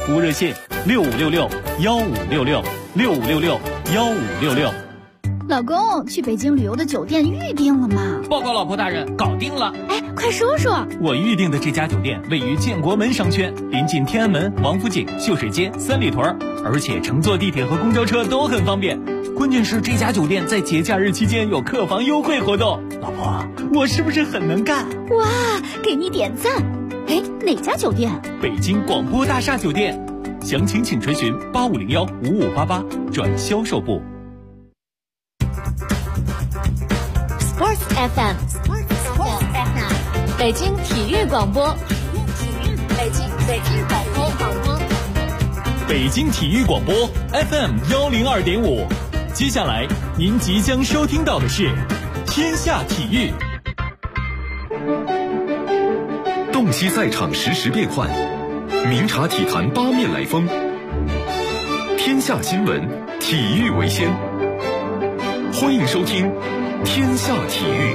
呼热线6566-1566-6566-1566。 老公，去北京旅游的酒店预定了吗？ 报告老婆大人，搞定了。 哎，快说说。 我预定的这家酒店位于建国门商圈，临近天安门、王府井、秀水街、三里屯，而且乘坐地铁和公交车都很方便。关键是这家酒店在节假日期间有客房优惠活动。老婆，我是不是很能干？ 哇，给你点赞。哎，哪家酒店？ 北京广播大厦酒店。详情请垂询8501-5588转销售部。 Sports FM， 北京体育广播，北京广播， 北京体育广播 FM 102.5。接下来您即将收听到的是天下体育。 洞悉赛场实时变幻，明察体坛八面来风。天下新闻，体育为先。欢迎收听天下体育。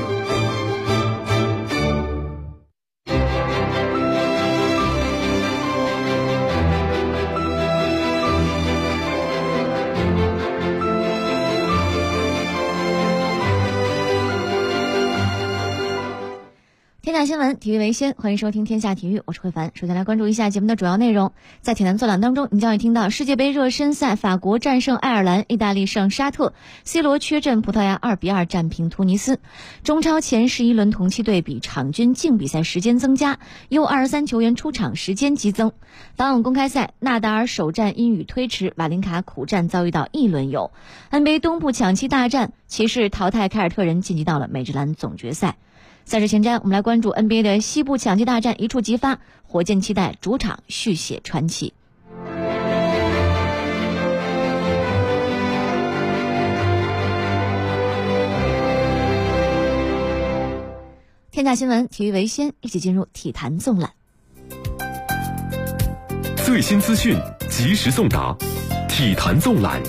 天下新闻，体育为先，欢迎收听天下体育，我是慧凡。首先来关注一下节目的主要内容。在体坛作览当中，您将会听到世界杯热身赛，法国战胜爱尔兰，意大利胜沙特 ，C 罗缺阵葡萄牙2-2战平突尼斯。中超前11轮同期对比，场均净比赛时间增加，U23球员出场时间激增。法网公开赛，纳达尔首战因雨推迟，瓦林卡苦战遭遇到一轮游。NBA 东部抢七大战，骑士淘汰凯尔特人晋级到了美职篮总决赛。赛事前瞻，我们来关注 NBA 的西部抢七大战一触即发，火箭期待主场续写传奇。天下新闻，体育为先，一起进入体坛纵览。 最新资讯，及时送达，体坛纵览。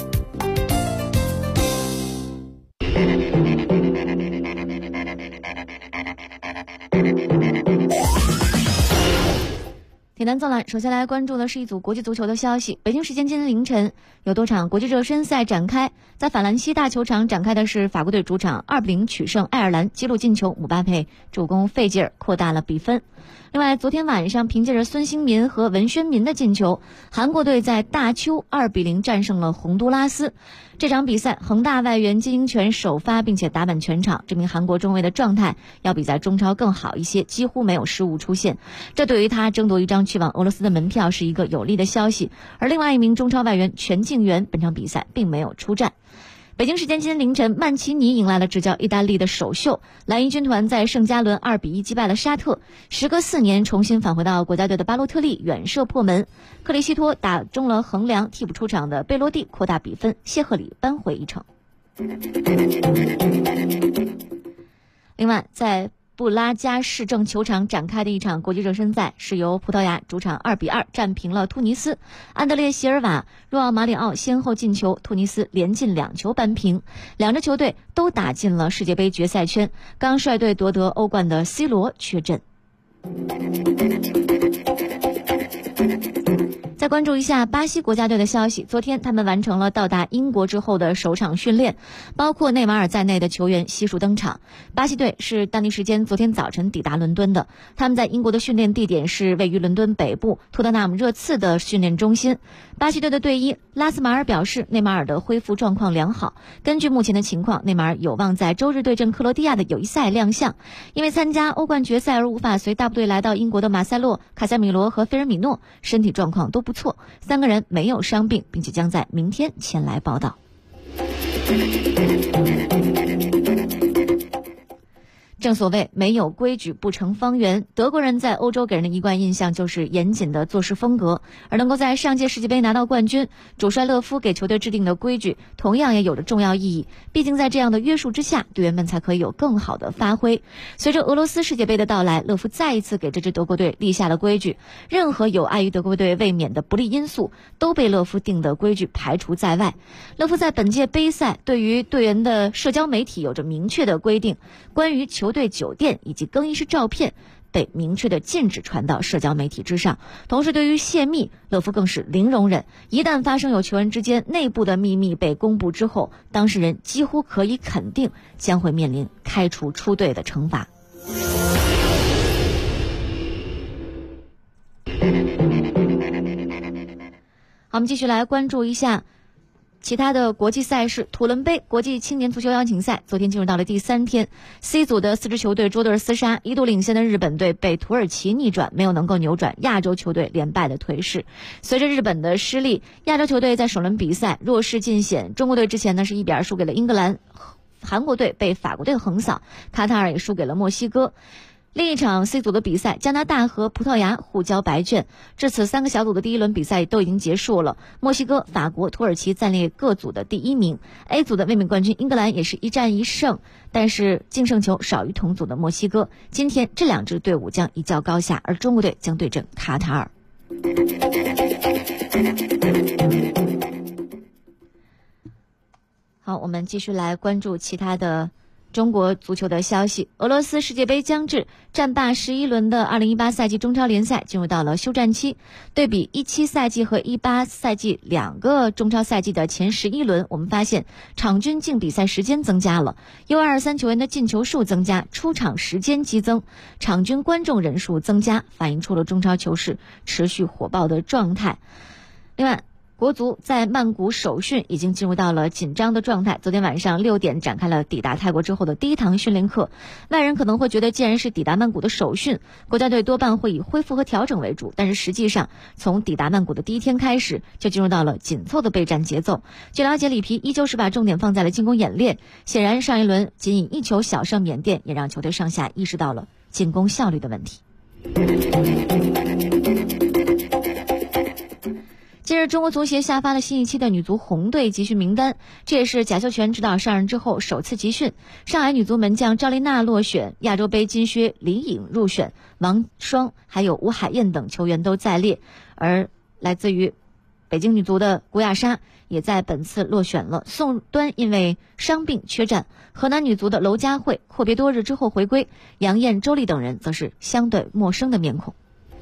体坛纵览，首先来关注的是一组国际足球的消息。北京时间今天凌晨，有多场国际热身赛展开。在法兰西大球场展开的是法国队主场2-0取胜爱尔兰，吉鲁进球，姆巴佩助攻费吉尔扩大了比分。另外，昨天晚上凭借着孙兴民和文宣民的进球，韩国队在大邱2-0战胜了洪都拉斯。这场比赛，恒大外援金英权首发并且打满全场，这名韩国中卫的状态要比在中超更好一些，几乎没有失误出现。这对于他争夺一张去往俄罗斯的门票是一个有利的消息。而另外一名中超外援全敬元本场比赛并没有出战。北京时间今天凌晨，曼奇尼迎来了执教意大利的首秀，蓝衣军团在圣加伦2-1击败了沙特。时隔4年重新返回到国家队的巴洛特利远射破门，克里希托打中了横梁，替补出场的贝洛蒂扩大比分，谢赫里扳回一城。另外，在布拉加市政球场展开的一场国际热身赛，是由葡萄牙主场2-2战平了突尼斯，安德烈席尔瓦、若奥马里奥先后进球，突尼斯连进2球扳平。两支球队都打进了世界杯决赛圈，刚率队夺得欧冠的 C 罗缺阵。再关注一下巴西国家队的消息，昨天他们完成了到达英国之后的首场训练，包括内马尔在内的球员悉数登场。巴西队是当地时间昨天早晨抵达伦敦的，他们在英国的训练地点是位于伦敦北部托特纳姆热刺的训练中心。巴西队的队医拉斯马尔表示，内马尔的恢复状况良好，根据目前的情况，内马尔有望在周日对阵克罗地亚的友谊赛亮相。因为参加欧冠决赛而无法随大部队来到英国的马塞洛、卡塞米罗和菲尔米诺身体状况都不错，3个人没有伤病，并且将在明天前来报道。正所谓没有规矩不成方圆，德国人在欧洲给人的一贯印象就是严谨的做事风格，而能够在上届世界杯拿到冠军，主帅勒夫给球队制定的规矩同样也有着重要意义，毕竟在这样的约束之下，队员们才可以有更好的发挥。随着俄罗斯世界杯的到来，勒夫再一次给这支德国队立下了规矩，任何有碍于德国队卫冕的不利因素都被勒夫定的规矩排除在外。勒夫在本届杯赛对于队员的社交媒体有着明确的规定，关于球队酒店以及更衣室照片被明确的禁止传到社交媒体之上。同时对于泄密，勒夫更是零容忍，一旦发生有球员之间内部的秘密被公布之后，当事人几乎可以肯定将会面临开除出队的惩罚。好，我们继续来关注一下其他的国际赛事。土伦杯国际青年足球邀请赛昨天进入到了第3天， C 组的4支球队捉对厮杀，一度领先的日本队被土耳其逆转，没有能够扭转亚洲球队连败的颓势。随着日本的失利，亚洲球队在首轮比赛弱势尽显。中国队之前呢是1比2输给了英格兰，韩国队被法国队横扫，卡塔尔也输给了墨西哥。另一场 C 组的比赛，加拿大和葡萄牙互交白卷。至此3个小组的第一轮比赛都已经结束了，墨西哥、法国、土耳其暂列各组的第1名。 A 组的卫冕冠军英格兰也是1战1胜，但是净胜球少于同组的墨西哥。今天这2支队伍将一较高下，而中国队将对阵卡塔尔。好，我们继续来关注其他的中国足球的消息。俄罗斯世界杯将至，战罢11轮的2018赛季中超联赛进入到了休战期。对比17赛季和18赛季2个中超赛季的前11轮，我们发现场均净比赛时间增加了，U23球员的进球数增加，出场时间激增，场均观众人数增加，反映出了中超球市持续火爆的状态。另外，国足在曼谷首训已经进入到了紧张的状态。昨天晚上6点展开了抵达泰国之后的第1堂训练课。外人可能会觉得，既然是抵达曼谷的首训，国家队多半会以恢复和调整为主，但是实际上从抵达曼谷的第1天开始，就进入到了紧凑的备战节奏。据了解，里皮依旧是把重点放在了进攻演练。显然上一轮仅以1球小胜缅甸，也让球队上下意识到了进攻效率的问题。近日，中国足协下发了新一期的女足红队集训名单，这也是贾秀全指导上任之后首次集训。上海女足门将赵丽娜落选，亚洲杯金靴李颖入选，王霜还有吴海燕等球员都在列，而来自于北京女足的古雅莎也在本次落选了。宋端因为伤病缺战，河南女足的娄佳慧阔别多日之后回归，杨艳、周丽等人则是相对陌生的面孔。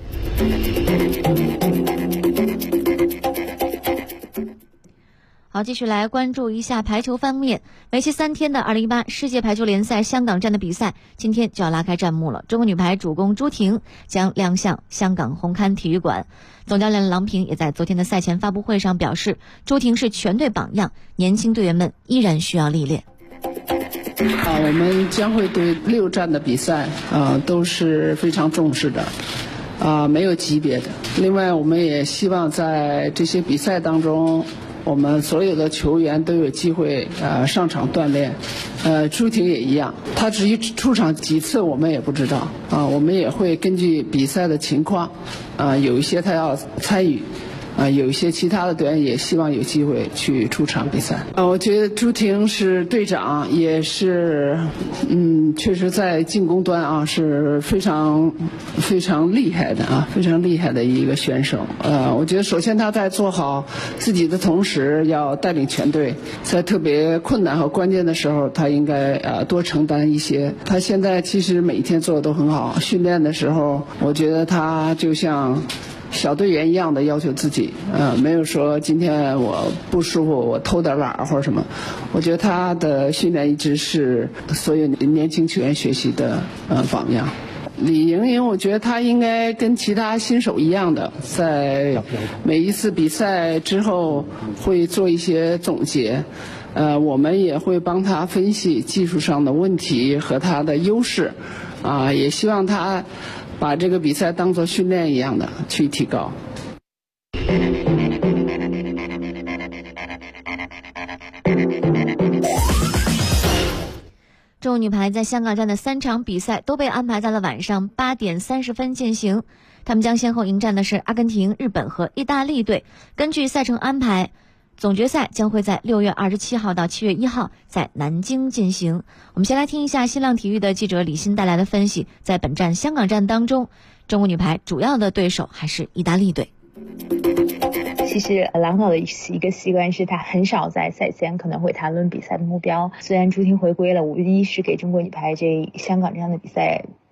好，继续来关注一下排球方面。为期3天的2018世界排球联赛香港站的比赛，今天就要拉开战幕了。中国女排主攻朱婷将亮相香港红磡体育馆。总教练郎平也在昨天的赛前发布会上表示，朱婷是全队榜样，年轻队员们依然需要历练。 我们将会对6站的比赛都是非常重视的，没有级别的。另外，我们也希望在这些比赛当中，我们所有的球员都有机会上场锻炼。朱婷也一样，她至于出场几次我们也不知道我们也会根据比赛的情况有一些她要参与。有一些其他的队员也希望有机会去出场比赛。我觉得朱婷是队长，也是确实在进攻端是非常非常厉害的非常厉害的一个选手。我觉得首先他在做好自己的同时，要带领全队，在特别困难和关键的时候，他应该多承担一些。他现在其实每一天做的都很好，训练的时候，我觉得他就像小队员一样的要求自己，没有说今天我不舒服我偷点懒或者什么。我觉得他的训练一直是所有年轻球员学习的榜样。李盈莹，我觉得他应该跟其他新手一样的，在每一次比赛之后会做一些总结。我们也会帮他分析技术上的问题和他的优势，也希望他把这个比赛当作训练一样的去提高。 中国女排在香港站的3场比赛都被安排在了晚上8点30分进行，他们将先后迎战的是阿根廷、日本和意大利队。根据赛程安排，总决赛将会在6月27号到7月1号在南京进行。我们先来听一下新浪体育的记者李欣带来的分析，在本站香港站当中，中国女排主要的对手还是意大利队。 其实郎导的一个习惯是他很少在赛前可能会谈论比赛的目标。虽然朱婷回归了，无疑是给中国女排这香港这样的比赛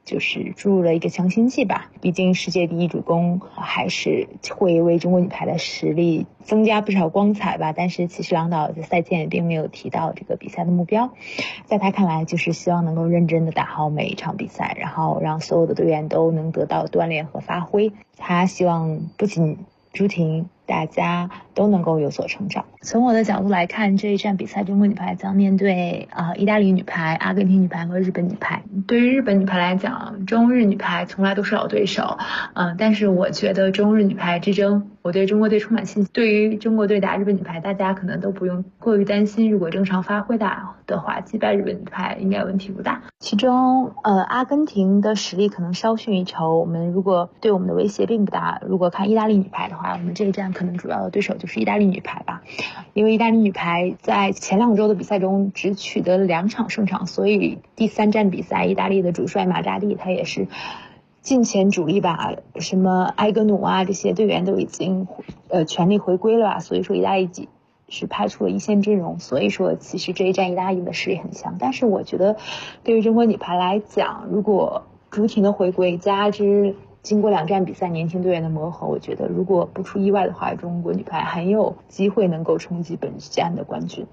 就是注入了一个强心剂吧。毕竟世界第一主攻还是会为中国女排的实力增加不少光彩吧。但是其实郎导在赛前也并没有提到这个比赛的目标，在他看来就是希望能够认真的打好每一场比赛，然后让所有的队员都能得到锻炼和发挥。他希望不仅朱婷大家都能够有所成长。从我的角度来看，这一站比赛中国女排将面对意大利女排、阿根廷女排和日本女排。对于日本女排来讲，中日女排从来都是老对手，但是我觉得中日女排之争，我对中国队充满信心。对于中国队打日本女排，大家可能都不用过于担心，如果正常发挥的话，击败日本女排应该问题不大。其中阿根廷的实力可能稍逊一筹，我们如果对我们的威胁并不大。如果看意大利女排的话，我们这一站可能主要的对手就是意大利女排吧，因为意大利女排在前2周的比赛中只取得了2场胜场，所以第3站比赛，意大利的主帅马扎蒂他也是近前主力吧，什么埃格努啊这些队员都已经全力回归了吧，所以说意大利是派出了一线阵容，所以说其实这一站意大利的实力很强。但是我觉得对于中国女排来讲，如果朱婷的回归加之经过2站比赛年轻队员的磨合，我觉得如果不出意外的话，中国女排很有机会能够冲击本站的冠军。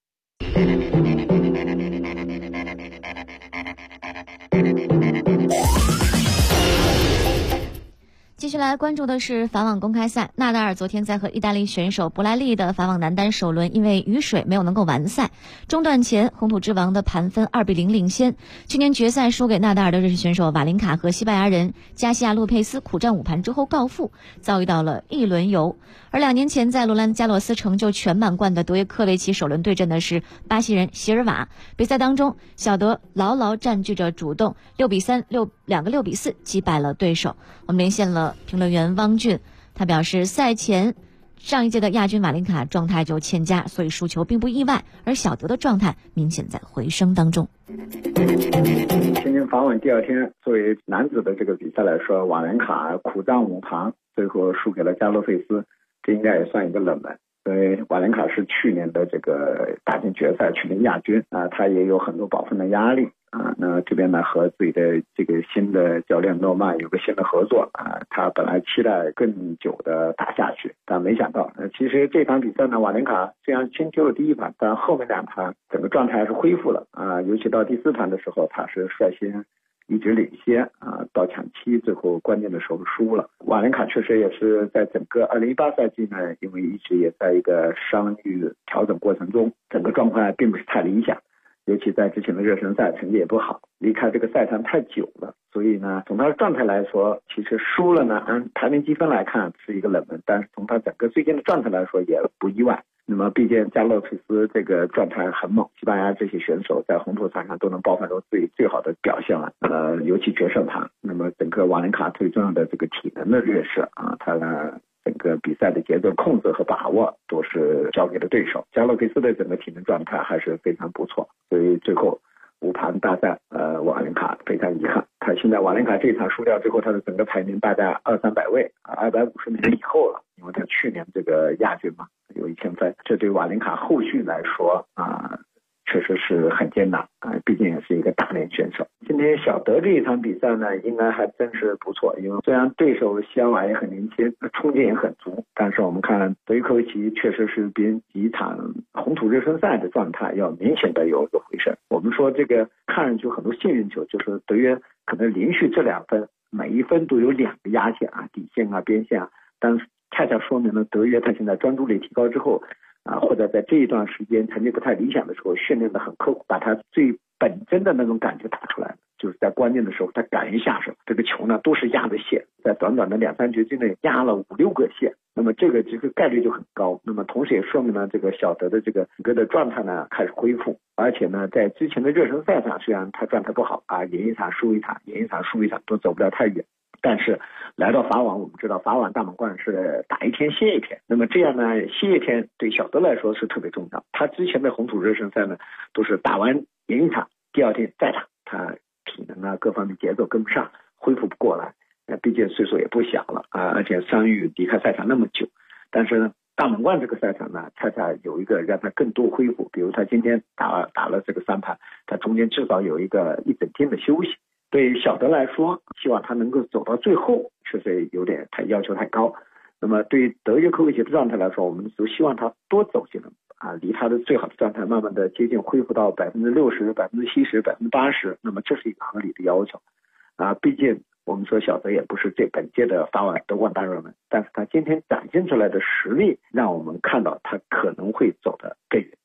继续来关注的是法网公开赛，纳达尔昨天在和意大利选手博莱利的法网男单首轮因为雨水没有能够完赛，中段前红土之王的盘分2-0领先。去年决赛输给纳达尔的瑞士选手瓦林卡和西班牙人加西亚洛佩斯苦战5盘之后告负，遭遇到了一轮游。而2年前在罗兰加洛斯成就全满贯的德约科维奇首轮对阵的是巴西人席尔瓦。比赛当中，小德牢牢占据着主动，6-3、2个6-4击败了对手。我们连线了评论员汪俊，他表示赛前上一届的亚军瓦林卡状态就欠佳，所以输球并不意外，而小德的状态明显在回升当中。 今年法网第2天，作为男子的这个比赛来说，瓦林卡苦战5盘，最后输给了加洛费斯，这应该也算一个冷门。因为瓦林卡是去年的这个打进决赛，去年亚军他也有很多保分的压力那这边呢和自己的这个新的教练诺曼有个新的合作他本来期待更久的打下去，但没想到其实这场比赛呢，瓦林卡虽然先丢了第1盘，但后面2盘整个状态还是恢复了尤其到第4盘的时候，他是率先一直领先到抢七，最后关键的时候输了。瓦林卡确实也是在整个2018赛季呢，因为一直也在一个伤愈调整过程中，整个状况并不是太理想，尤其在之前的热身赛成绩也不好，离开这个赛坛太久了，所以呢，从他的状态来说，其实输了呢，按排名积分来看是一个冷门，但是从他整个最近的状态来说也不意外。那么毕竟加洛佩斯这个状态很猛，西班牙这些选手在红土场上都能爆发出最好的表现了尤其决胜盘。那么整个瓦林卡最重要的这个体能的劣势他呢整个比赛的节奏控制和把握都是交给了对手。加洛佩斯的整个体能状态还是非常不错，所以最后5盘大战瓦林卡非常遗憾。他现在瓦林卡这一场输掉之后，他的整个排名大概200-300位250名以后了，因为他去年这个亚军嘛，有1000分，这对瓦林卡后续来说确实是很艰难毕竟也是一个大连选手。今天小德这一场比赛呢，应该还真是不错，因为虽然对手西尔瓦也很年轻，冲劲也很足，但是我们看德约科维奇确实是比几场红土热身赛的状态要明显的有一个回升。我们说这个看上去很多幸运球，就是德约可能连续这2分，每一分都有2个压线底线边线但恰恰说明了德约他现在专注力提高之后或者在这一段时间成绩不太理想的时候训练的很刻苦，把他最本真的那种感觉打出来，就是在关键的时候他敢于下手，这个球呢都是压的线，在短短的2-3局之内压了5-6个线，那么这个概率就很高。那么同时也说明了这个小德的这个整个的状态呢开始恢复，而且呢在之前的热身赛上虽然他状态不好赢一场输一场，赢一场输一场都走不了太远，但是来到法网，我们知道法网大满贯是打1天歇1天，那么这样呢歇1天对小德来说是特别重要。他之前的红土热身赛呢都是打完赢一场第2天再打，他体能各方面节奏跟不上，恢复不过来毕竟岁数也不小了而且伤愈离开赛场那么久。但是呢大满贯这个赛场呢恰恰有一个让他更多恢复，比如他今天打了这个3盘，他中间至少有一整天的休息对于小德来说，希望他能够走到最后，确实有点要求太高。那么对于德约科维奇的状态来说，我们都希望他多走几轮离他的最好的状态慢慢的接近，恢复到60%、70%、80%，那么这是一个合理的要求毕竟我们说小德也不是本届的法网德冠大热门，但是他今天展现出来的实力，让我们看到他可能会走得更远。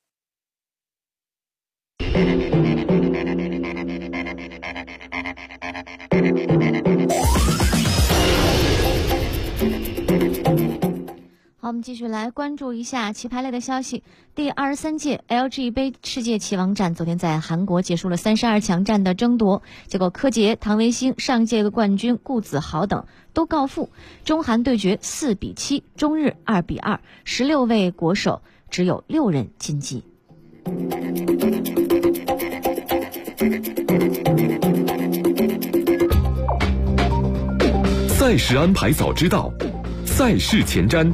好，我们继续来关注一下棋牌类的消息。第23届 LG 杯世界棋王战昨天在韩国结束了32强战的争夺，结果柯洁、唐维兴、上届的冠军顾子豪等都告负，中韩对决4比7，中日2比2， 16位国手只有6人晋级。 赛事安排早知道，赛事前瞻。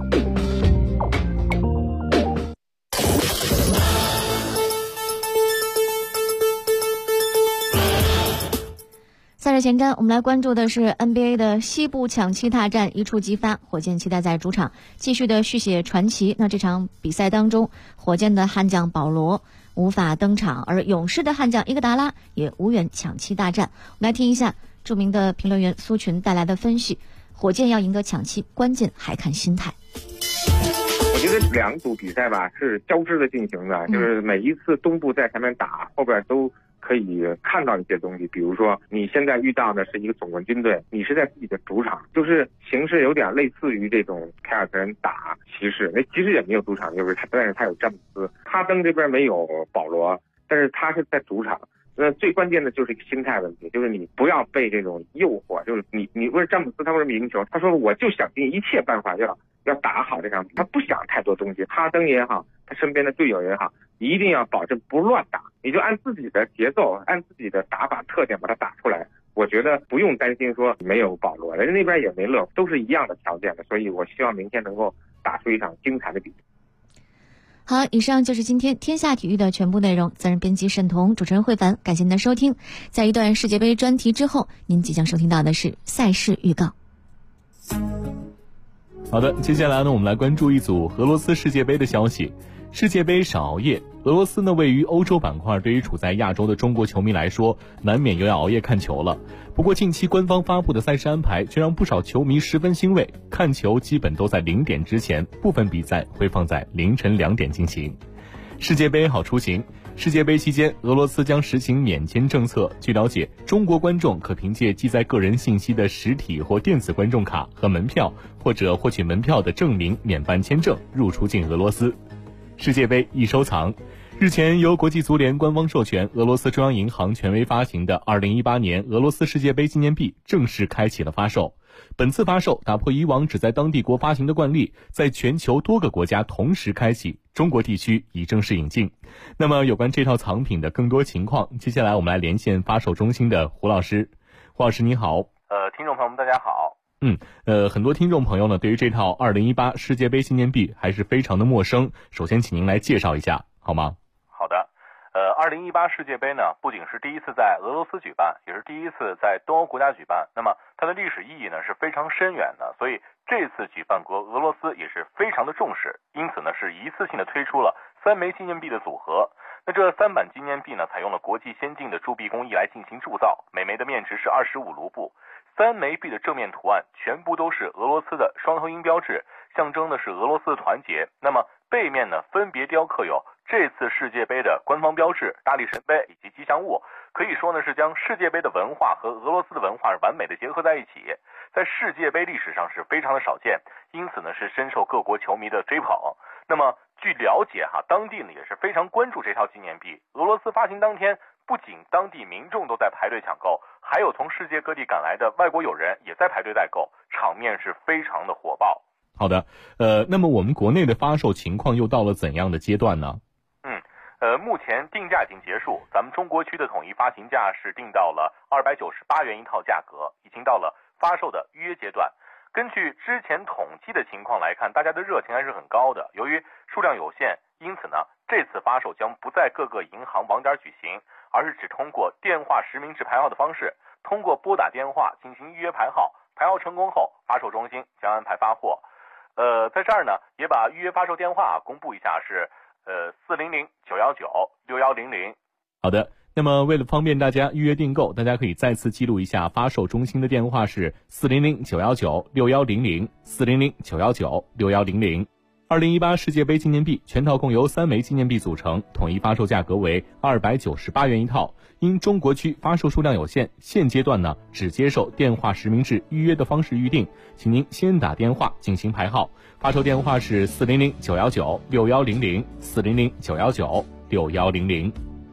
赛事前瞻，我们来关注的是 NBA 的西部抢七大战一触即发，火箭期待在主场继续的续写传奇。那这场比赛当中，火箭的悍将保罗无法登场，而勇士的悍将伊戈达拉也无缘抢七大战。我们来听一下著名的评论员苏群带来的分析：火箭要赢得抢七，关键还看心态。 我觉得两组比赛吧是交织的进行的，就是每一次东部在前面打，后边都可以看到一些东西。比如说你现在遇到的是一个总冠军队，你是在自己的主场，就是形势有点类似于这种凯尔特人打骑士，那骑士也没有主场，但是他有詹姆斯，哈登这边没有保罗，但是他是在主场。那最关键的就是一个心态问题，就是你不要被这种诱惑，就是你问詹姆斯他为什么赢球，他说我就想尽一切办法要打好这场比赛，他不想太多东西。哈登也好，他身边的队友也好，你一定要保证不乱打，你就按自己的节奏，按自己的打法特点把它打出来。我觉得不用担心说没有保罗，人家那边也没乐，都是一样的条件的，所以我希望明天能够打出一场精彩的比赛。 好，以上就是今天天下体育的全部内容。责任编辑沈彤，主持人慧凡，感谢您的收听。在一段世界杯专题之后，您即将收听到的是赛事预告。 好的，接下来呢，我们来关注一组俄罗斯世界杯的消息。世界杯少熬夜，俄罗斯呢位于欧洲板块，对于处在亚洲的中国球迷来说，难免又要熬夜看球了。不过近期官方发布的赛事安排却让不少球迷十分欣慰，看球基本都在0点之前，部分比赛会放在凌晨2点进行。世界杯好出行。世界杯期间，俄罗斯将实行免签政策。据了解，中国观众可凭借记载个人信息的实体或电子观众卡和门票，或者获取门票的证明免办签证入出境俄罗斯。世界杯易收藏。日前，由国际足联官方授权，俄罗斯中央银行权威发行的2018年俄罗斯世界杯纪念币正式开启了发售。本次发售打破以往只在当地国发行的惯例，在全球多个国家同时开启，中国地区已正式引进。那么有关这套藏品的更多情况，接下来我们来连线发售中心的胡老师。胡老师你好。 听众朋友们大家好。 很多听众朋友呢对于这套2018世界杯纪念币还是非常的陌生，首先请您来介绍一下好吗？ 好的。2018世界杯呢，不仅是第一次在俄罗斯举办，也是第一次在东欧国家举办，那么它的历史意义呢是非常深远的，所以这次举办国俄罗斯也是非常的重视，因此呢是一次性的推出了3枚纪念币的组合。那这3版纪念币呢，采用了国际先进的铸币工艺来进行铸造，每枚的面值是25卢布。3枚币的正面图案全部都是俄罗斯的双头鹰标志，象征的是俄罗斯的团结。那么背面呢，分别雕刻有这次世界杯的官方标志、大力神杯以及吉祥物，可以说呢是将世界杯的文化和俄罗斯的文化是完美的结合在一起，在世界杯历史上是非常的少见，因此呢是深受各国球迷的追捧。那么据了解当地呢也是非常关注这套纪念币。俄罗斯发行当天，不仅当地民众都在排队抢购，还有从世界各地赶来的外国友人也在排队代购，场面是非常的火爆。 好的，那么我们国内的发售情况又到了怎样的阶段呢？ 目前定价已经结束，咱们中国区的统一发行价是定到了298元一套价格，已经到了发售的预约阶段。根据之前统计的情况来看，大家的热情还是很高的。由于数量有限，因此呢，这次发售将不在各个银行网点举行，而是只通过电话实名制排号的方式。 通过拨打电话进行预约排号，排号成功后，发售中心将安排发货。在这儿呢，也把预约发售电话公布一下，是400-919-6100。 好的，那么为了方便大家预约订购，大家可以再次记录一下发售中心的电话是400-919-6100，400-919-6100。2018世界杯纪念币全套共由3枚纪念币组成，统一发售价格为298元一套。因中国区发售数量有限，现阶段呢只接受电话实名制预约的方式预定，请您先打电话进行排号。发售电话是400-919-6100，400-919-6100。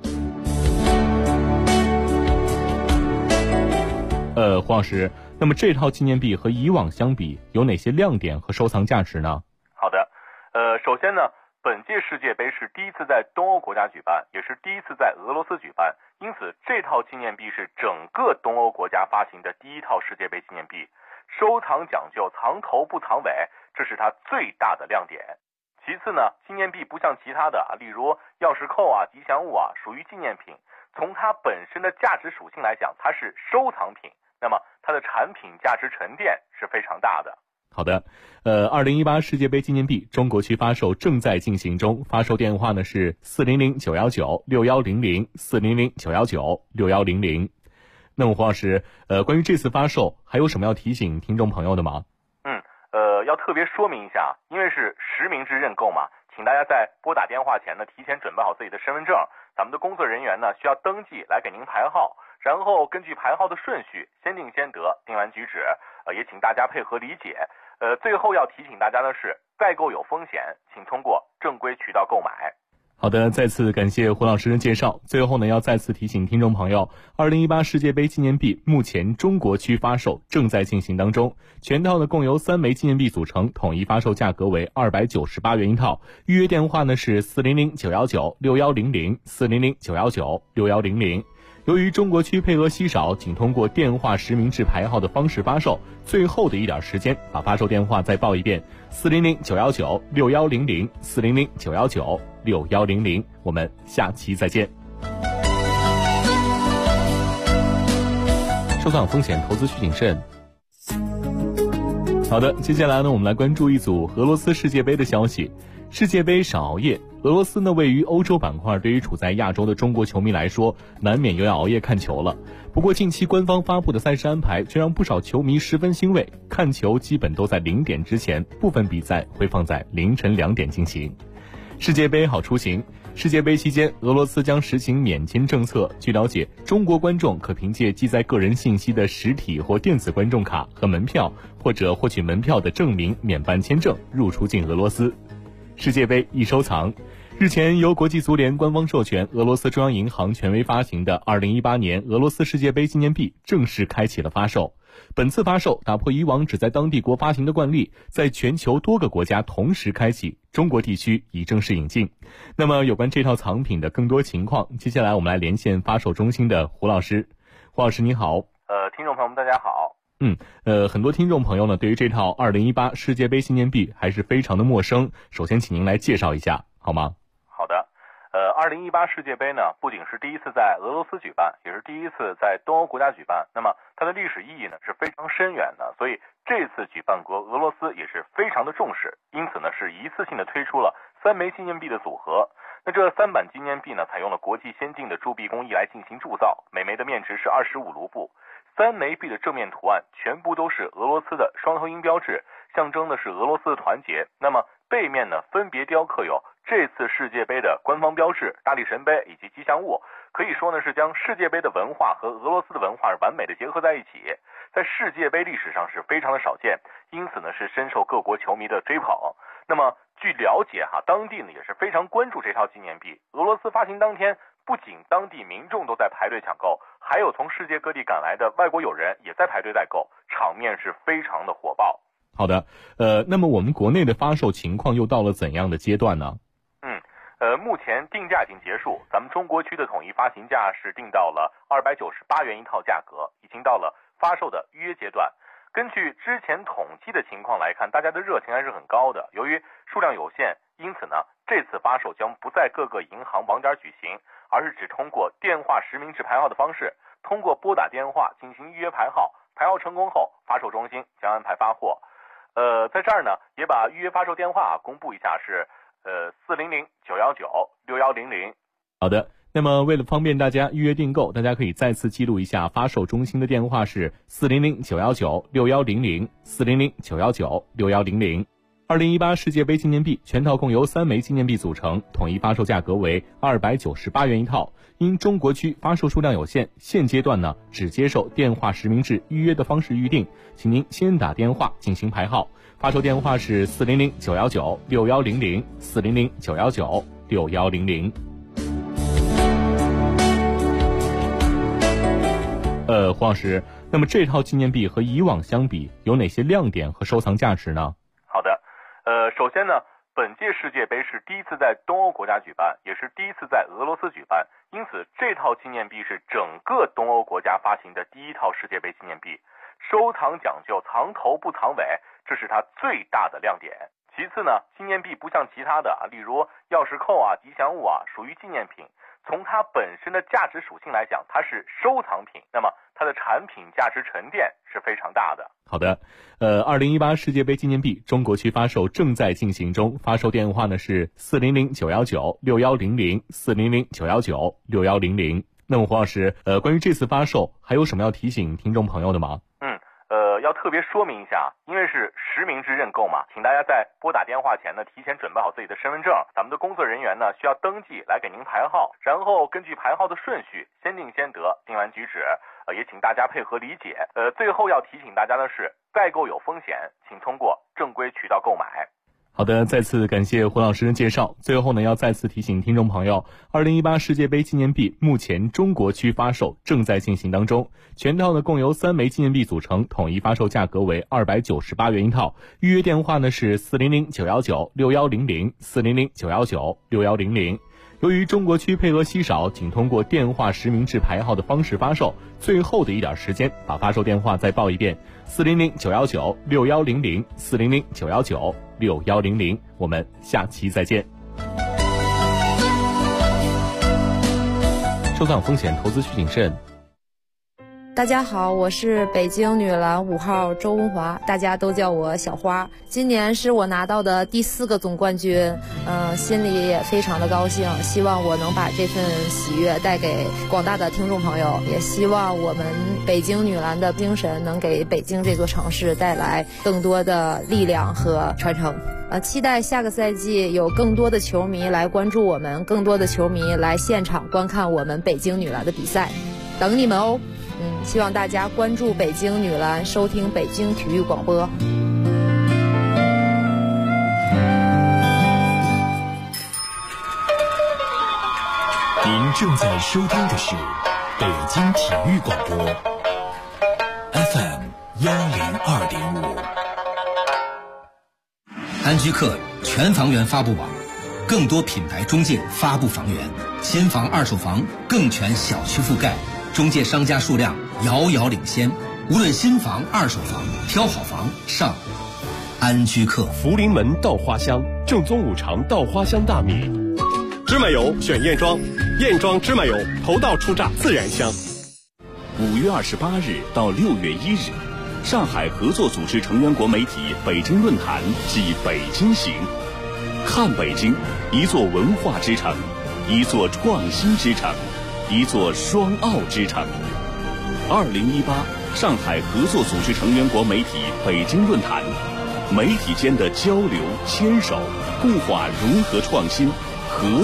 黄老师，那么这套纪念币和以往相比有哪些亮点和收藏价值呢？ 好的，首先呢，本届世界杯是第一次在东欧国家举办，也是第一次在俄罗斯举办，因此这套纪念币是整个东欧国家发行的第一套世界杯纪念币，收藏讲究藏头不藏尾，这是它最大的亮点。其次呢，纪念币不像其他的例如钥匙扣啊、吉祥物啊，属于纪念品，从它本身的价值属性来讲，它是收藏品，那么它的产品价值沉淀是非常大的。 好的，2018世界杯纪念币中国区发售正在进行中，发售电话呢是400-919-6100，400-919-6100。那么黄老师，关于这次发售还有什么要提醒听众朋友的吗？ 要特别说明一下，因为是实名制认购嘛，请大家在拨打电话前呢，提前准备好自己的身份证，咱们的工作人员呢需要登记来给您排号，然后根据排号的顺序，先定先得，定完举止，也请大家配合理解。最后要提醒大家的是，代购有风险，请通过正规渠道购买。 好的，再次感谢胡老师的介绍。最后呢，要再次提醒听众朋友，2018世界杯纪念币目前中国区发售正在进行当中，全套呢共由3枚纪念币组成，统一发售价格为298元一套。预约电话呢是400-919-6100，400-919-6100。由于中国区配额稀少，仅通过电话实名制排号的方式发售，最后的一点时间，把发售电话再报一遍：400-919-6100，400-919-6100。我们下期再见。收藏风险，投资需谨慎。好的，接下来呢，我们来关注一组俄罗斯世界杯的消息。世界杯少熬夜，俄罗斯呢位于欧洲板块，对于处在亚洲的中国球迷来说，难免又要熬夜看球了。不过近期官方发布的赛事安排却让不少球迷十分欣慰，看球基本都在0点之前，部分比赛会放在凌晨2点进行。世界杯好出行。世界杯期间，俄罗斯将实行免签政策。据了解，中国观众可凭借记载个人信息的实体或电子观众卡和门票，或者获取门票的证明免办签证入出境俄罗斯。世界杯易收藏。日前，由国际足联官方授权，俄罗斯中央银行权威发行的2018年俄罗斯世界杯纪念币正式开启了发售。本次发售打破以往只在当地国发行的惯例，在全球多个国家同时开启，中国地区已正式引进。那么有关这套藏品的更多情况，接下来我们来连线发售中心的胡老师。胡老师你好。 听众朋友们大家好。 很多听众朋友呢对于这套2018世界杯纪念币还是非常的陌生，首先请您来介绍一下好吗？ 好的。2018世界杯呢不仅是第一次在俄罗斯举办，也是第一次在东欧国家举办，那么它的历史意义呢是非常深远的，所以这次举办国俄罗斯也是非常的重视，因此呢是一次性的推出了3枚纪念币的组合。那这3版纪念币呢采用了国际先进的铸币工艺来进行铸造，每枚的面值是25卢布。3枚币的正面图案全部都是俄罗斯的双头鹰标志，象征的是俄罗斯的团结。那么背面呢分别雕刻有这次世界杯的官方标志、大力神杯以及吉祥物，可以说呢是将世界杯的文化和俄罗斯的文化完美的结合在一起，在世界杯历史上是非常的少见，因此呢是深受各国球迷的追捧。那么据了解当地呢也是非常关注这套纪念币。俄罗斯发行当天，不仅当地民众都在排队抢购，还有从世界各地赶来的外国友人也在排队代购，场面是非常的火爆。 好的，那么我们国内的发售情况又到了怎样的阶段呢？ 目前定价已经结束，咱们中国区的统一发行价是定到了298元一套价格，已经到了发售的预约阶段。根据之前统计的情况来看，大家的热情还是很高的。由于数量有限，因此呢，这次发售将不在各个银行网点举行，而是只通过电话实名制排号的方式， 通过拨打电话进行预约排号，排号成功后，发售中心将安排发货。在这儿呢，也把预约发售电话公布一下，是400-919-6100。 好的，那么为了方便大家预约订购，大家可以再次记录一下发售中心的电话是400-919-6100 400-919-6100。2018世界杯纪念币全套共由3枚纪念币组成，统一发售价格为298元一套。因中国区发售数量有限，现阶段呢只接受电话实名制预约的方式预定，请您先打电话进行排号。发售电话是400-919-6100 400-919-6100。黄老师，那么这套纪念币和以往相比有哪些亮点和收藏价值呢？ 好的，首先呢，本届世界杯是第一次在东欧国家举办，也是第一次在俄罗斯举办，因此这套纪念币是整个东欧国家发行的第一套世界杯纪念币。收藏讲究藏头不藏尾，这是它最大的亮点。其次呢，纪念币不像其他的例如钥匙扣吉祥物属于纪念品，从它本身的价值属性来讲，它是收藏品，那么它的产品价值沉淀是非常大的。 好的，2018世界杯纪念币中国区发售正在进行中，发售电话呢是400-919-6100 400-919-6100。那么黄老师，关于这次发售还有什么要提醒听众朋友的吗？ 要特别说明一下，因为是实名制认购嘛，请大家在拨打电话前呢，提前准备好自己的身份证，咱们的工作人员呢需要登记来给您排号，然后根据排号的顺序，先定先得，定完举止，也请大家配合理解。最后要提醒大家的是，代购有风险，请通过正规渠道购买。 好的，再次感谢胡老师的介绍。最后呢，要再次提醒听众朋友，2018世界杯纪念币目前中国区发售正在进行当中，全套呢共由3枚纪念币组成，统一发售价格为298元一套。预约电话呢是400-919-6100 400-919-6100。由于中国区配额稀少，仅通过电话实名制排号的方式发售，最后的一点时间，把发售电话再报一遍：400-919-6100 400-919-6100。我们下期再见。收藏风险，投资需谨慎。 大家好，我是北京女篮5号周文华，大家都叫我小花。今年是我拿到的第4个总冠军，心里也非常的高兴，希望我能把这份喜悦带给广大的听众朋友，也希望我们北京女篮的精神能给北京这座城市带来更多的力量和传承。期待下个赛季有更多的球迷来关注我们，更多的球迷来现场观看我们北京女篮的比赛，等你们哦。希望大家关注北京女篮，收听北京体育广播。 您正在收听的是北京体育广播 FM 102.5。 安居客全房源发布网，更多品牌中介发布房源，新房二手房更全小区覆盖，中介商家数量遥遥领先，无论新房二手房，挑好房上安居客。 福临门稻花香，正宗五常稻花香大米，芝麻油选燕庄，燕庄芝麻油头道出榨自然香。 5月28日到6月1日，上海合作组织成员国媒体北京论坛暨北京行，看北京，一座文化之城，一座创新之城，一座双奥之城。2018上海合作组织成员国媒体北京论坛，媒体间的交流、牵手、固化融合创新，合